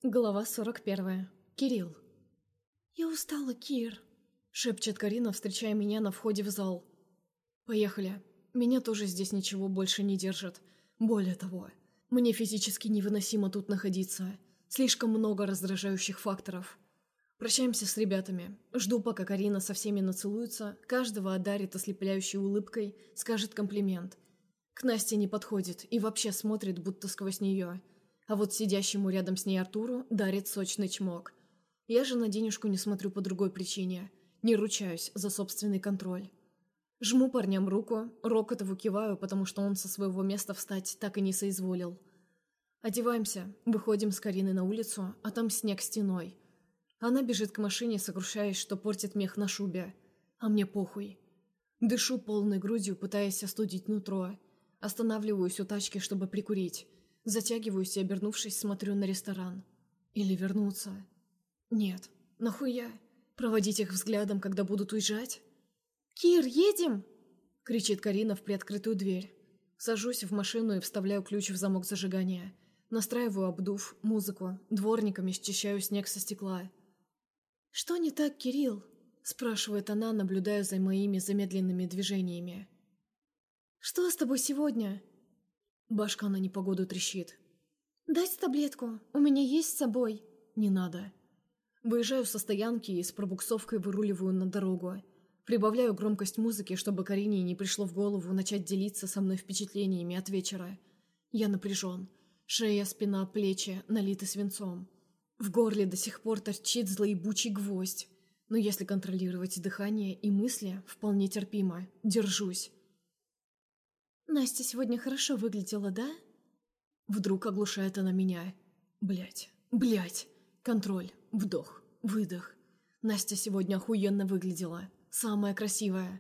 Глава 41. Кирилл. «Я устала, Кир», — шепчет Карина, встречая меня на входе в зал. «Поехали. Меня тоже здесь ничего больше не держит. Более того, мне физически невыносимо тут находиться. Слишком много раздражающих факторов. Прощаемся с ребятами. Жду, пока Карина со всеми нацелуется, каждого одарит ослепляющей улыбкой, скажет комплимент. К Насте не подходит и вообще смотрит, будто сквозь нее. А вот сидящему рядом с ней Артуру дарит сочный чмок. Я же на денежку не смотрю по другой причине. Не ручаюсь за собственный контроль. Жму парням руку, Рокотову киваю, потому что он со своего места встать так и не соизволил. Одеваемся, выходим с Кариной на улицу, а там снег стеной. Она бежит к машине, сокрушаясь, что портит мех на шубе. А мне похуй. Дышу полной грудью, пытаясь остудить нутро. Останавливаюсь у тачки, чтобы прикурить. Затягиваюсь и, обернувшись, смотрю на ресторан. Или вернуться. Нет, нахуя? Проводить их взглядом, когда будут уезжать? «Кир, едем!» — кричит Карина в приоткрытую дверь. Сажусь в машину и вставляю ключ в замок зажигания. Настраиваю обдув, музыку, дворниками счищаю снег со стекла. «Что не так, Кирилл?» — спрашивает она, наблюдая за моими замедленными движениями. «Что с тобой сегодня?» Башка на непогоду трещит. «Дать таблетку, у меня есть с собой». «Не надо». Выезжаю со стоянки и с пробуксовкой выруливаю на дорогу. Прибавляю громкость музыки, чтобы Карине не пришло в голову начать делиться со мной впечатлениями от вечера. Я напряжен. Шея, спина, плечи налиты свинцом. В горле до сих пор торчит злоебучий гвоздь. Но если контролировать дыхание и мысли, вполне терпимо. Держусь. «Настя сегодня хорошо выглядела, да?» Вдруг оглушает она меня. Блять. Контроль. Вдох. Выдох. Настя сегодня охуенно выглядела. Самая красивая.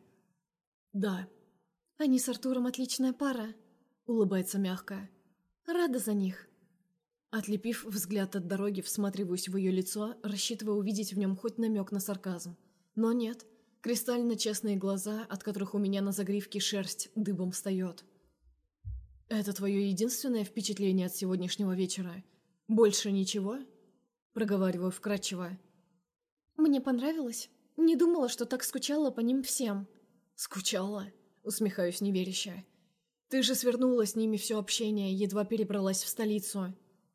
Да. «Они с Артуром отличная пара», — улыбается мягко. «Рада за них». Отлепив взгляд от дороги, всматриваюсь в ее лицо, рассчитывая увидеть в нем хоть намек на сарказм. Но нет. Кристально честные глаза, от которых у меня на загривке шерсть дыбом встает. «Это твое единственное впечатление от сегодняшнего вечера? Больше ничего?» Проговариваю вкратчиво. «Мне понравилось. Не думала, что так скучала по ним всем». «Скучала?» — усмехаюсь неверяще. «Ты же свернула с ними все общение, едва перебралась в столицу».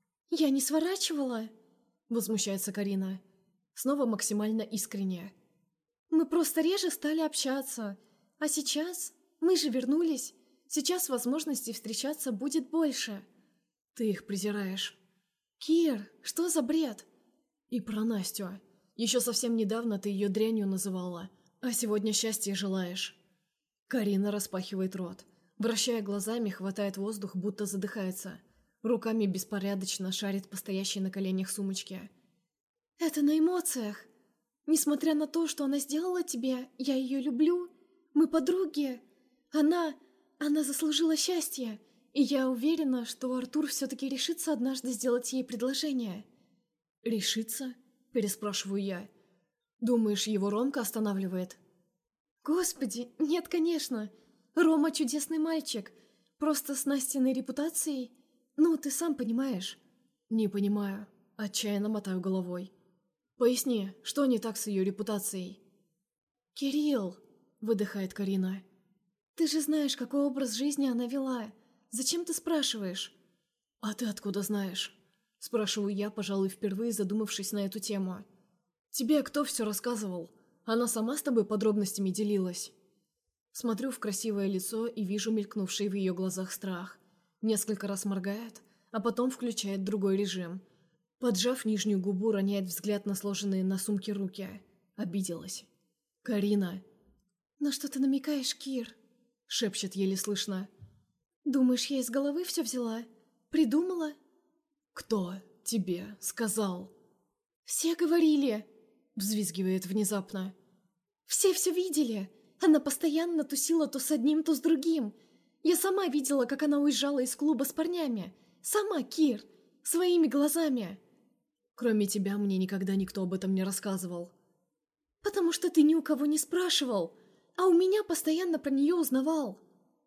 «Я не сворачивала?» — возмущается Карина. Снова максимально искренне. «Мы просто реже стали общаться. А сейчас? Мы же вернулись. Сейчас возможностей встречаться будет больше». «Ты их презираешь». «Кир, что за бред?» «И про Настю. Еще совсем недавно ты ее дрянью называла, а сегодня счастья желаешь». Карина распахивает рот. Вращая глазами, хватает воздух, будто задыхается. Руками беспорядочно шарит по стоящей на коленях сумочке. «Это на эмоциях. Несмотря на то, что она сделала тебе, я ее люблю. Мы подруги. Она заслужила счастье, и я уверена, что Артур все-таки решится однажды сделать ей предложение». «Решится?» – переспрашиваю я. «Думаешь, его Ромка останавливает?» «Господи, нет, конечно. Рома чудесный мальчик. Просто с Настиной репутацией. Ну, ты сам понимаешь». «Не понимаю». Отчаянно мотаю головой. «Поясни, что не так с ее репутацией?» «Кирилл», — выдыхает Карина. «Ты же знаешь, какой образ жизни она вела. Зачем ты спрашиваешь?» «А ты откуда знаешь?» Спрашиваю я, пожалуй, впервые задумавшись на эту тему. «Тебе кто все рассказывал? Она сама с тобой подробностями делилась?» Смотрю в красивое лицо и вижу мелькнувший в ее глазах страх. Несколько раз моргает, а потом включает другой режим. Поджав нижнюю губу, роняет взгляд на сложенные на сумке руки. Обиделась. «Карина!» «На что ты намекаешь, Кир?» Шепчет еле слышно. «Думаешь, я из головы все взяла? Придумала?» «Кто тебе сказал?» «Все говорили!» Взвизгивает внезапно. «Все видели! Она постоянно тусила то с одним, то с другим. Я сама видела, как она уезжала из клуба с парнями. Сама, Кир! Своими глазами!» «Кроме тебя мне никогда никто об этом не рассказывал». «Потому что ты ни у кого не спрашивал, а у меня постоянно про нее узнавал».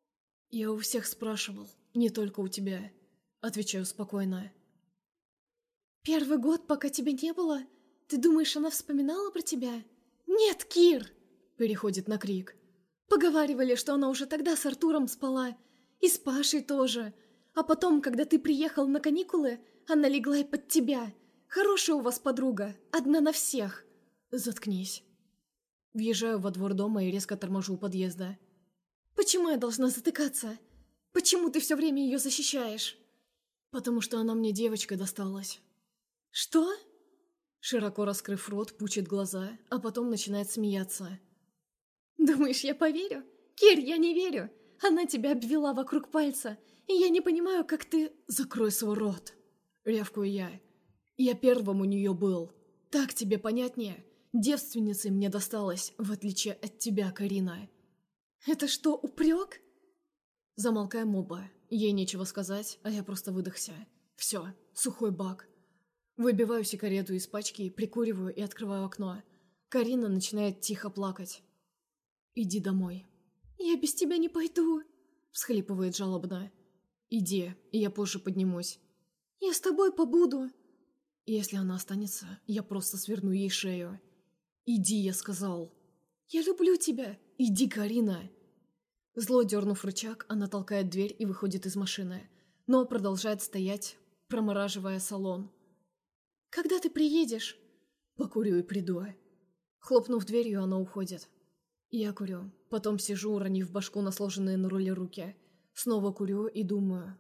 «Я у всех спрашивал, не только у тебя», — отвечаю спокойно. Первый год, пока тебя не было? Ты думаешь, она вспоминала про тебя? Нет, Кир! Переходит на крик. Поговаривали, что она уже тогда с Артуром спала. И с Пашей тоже. А потом, когда ты приехал на каникулы, она легла и под тебя. Хорошая у вас подруга, одна на всех. Заткнись. Въезжаю во двор дома и резко торможу у подъезда. Почему я должна затыкаться? Почему ты все время ее защищаешь? Потому что она мне девочкой досталась. Что? Широко раскрыв рот, пучит глаза, а потом начинает смеяться. Думаешь, я поверю? Кир, я не верю. Она тебя обвела вокруг пальца, и я не понимаю, как ты... Закрой свой рот. Рявкую я. Я первым у нее был. Так тебе понятнее? Девственницей мне досталось, в отличие от тебя, Карина. Это что, упрек? Замолкаем оба. Ей нечего сказать, а я просто выдохся. Все, сухой бак. Выбиваю сигарету из пачки, прикуриваю и открываю окно. Карина начинает тихо плакать. «Иди домой». «Я без тебя не пойду», — всхлипывает жалобно. «Иди, и я позже поднимусь». «Я с тобой побуду». «Если она останется, я просто сверну ей шею». «Иди», — я сказал. «Я люблю тебя». «Иди, Карина». Зло дернув рычаг, она толкает дверь и выходит из машины, но продолжает стоять, промораживая салон. «Когда ты приедешь?» «Покурю и приду». Хлопнув дверью, она уходит. Я курю, потом сижу, уронив башку на сложенные на руле руки. Снова курю и думаю.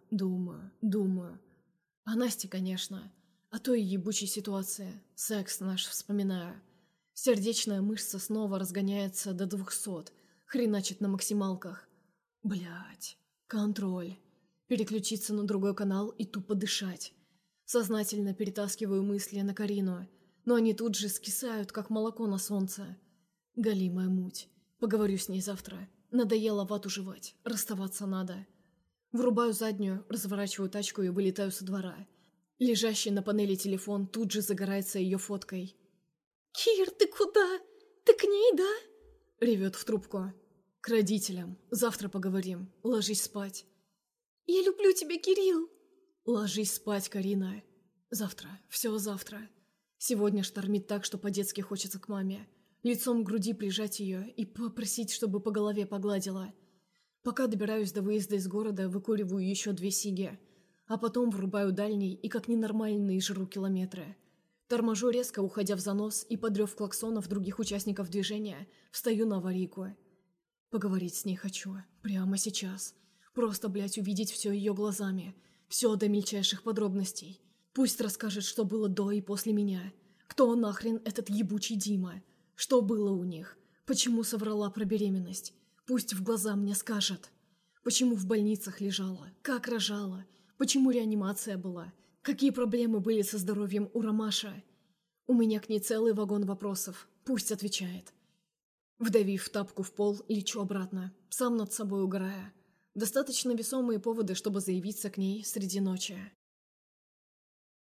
О Насте, конечно. О той ебучей ситуации. Секс наш вспоминаю. Сердечная мышца снова разгоняется до 200. Хреначит на максималках. Блять. Контроль. Переключиться на другой канал и тупо дышать. Сознательно перетаскиваю мысли на Карину, но они тут же скисают, как молоко на солнце. Галимая муть. Поговорю с ней завтра. Надоело вату жевать. Расставаться надо. Врубаю заднюю, разворачиваю тачку и вылетаю со двора. Лежащий на панели телефон тут же загорается ее фоткой. «Кир, ты куда? Ты к ней, да?» Ревет в трубку. «К родителям. Завтра поговорим. Ложись спать». «Я люблю тебя, Кирилл!» «Ложись спать, Карина. Завтра. Все завтра. Сегодня штормит так, что по-детски хочется к маме. Лицом к груди прижать ее и попросить, чтобы по голове погладила. Пока добираюсь до выезда из города, выкуриваю еще 2 сиги, а потом врубаю дальний и как ненормальный жру километры. Торможу резко, уходя в занос, и под рев клаксонов других участников движения встаю на аварийку. Поговорить с ней хочу. Прямо сейчас. Просто, блядь, увидеть все ее глазами. Все до мельчайших подробностей. Пусть расскажет, что было до и после меня. Кто нахрен этот ебучий Дима? Что было у них? Почему соврала про беременность? Пусть в глаза мне скажет. Почему в больницах лежала? Как рожала? Почему реанимация была? Какие проблемы были со здоровьем у Ромаша? У меня к ней целый вагон вопросов. Пусть отвечает. Вдавив тапку в пол, лечу обратно, сам над собой угорая. Достаточно весомые поводы, чтобы заявиться к ней среди ночи.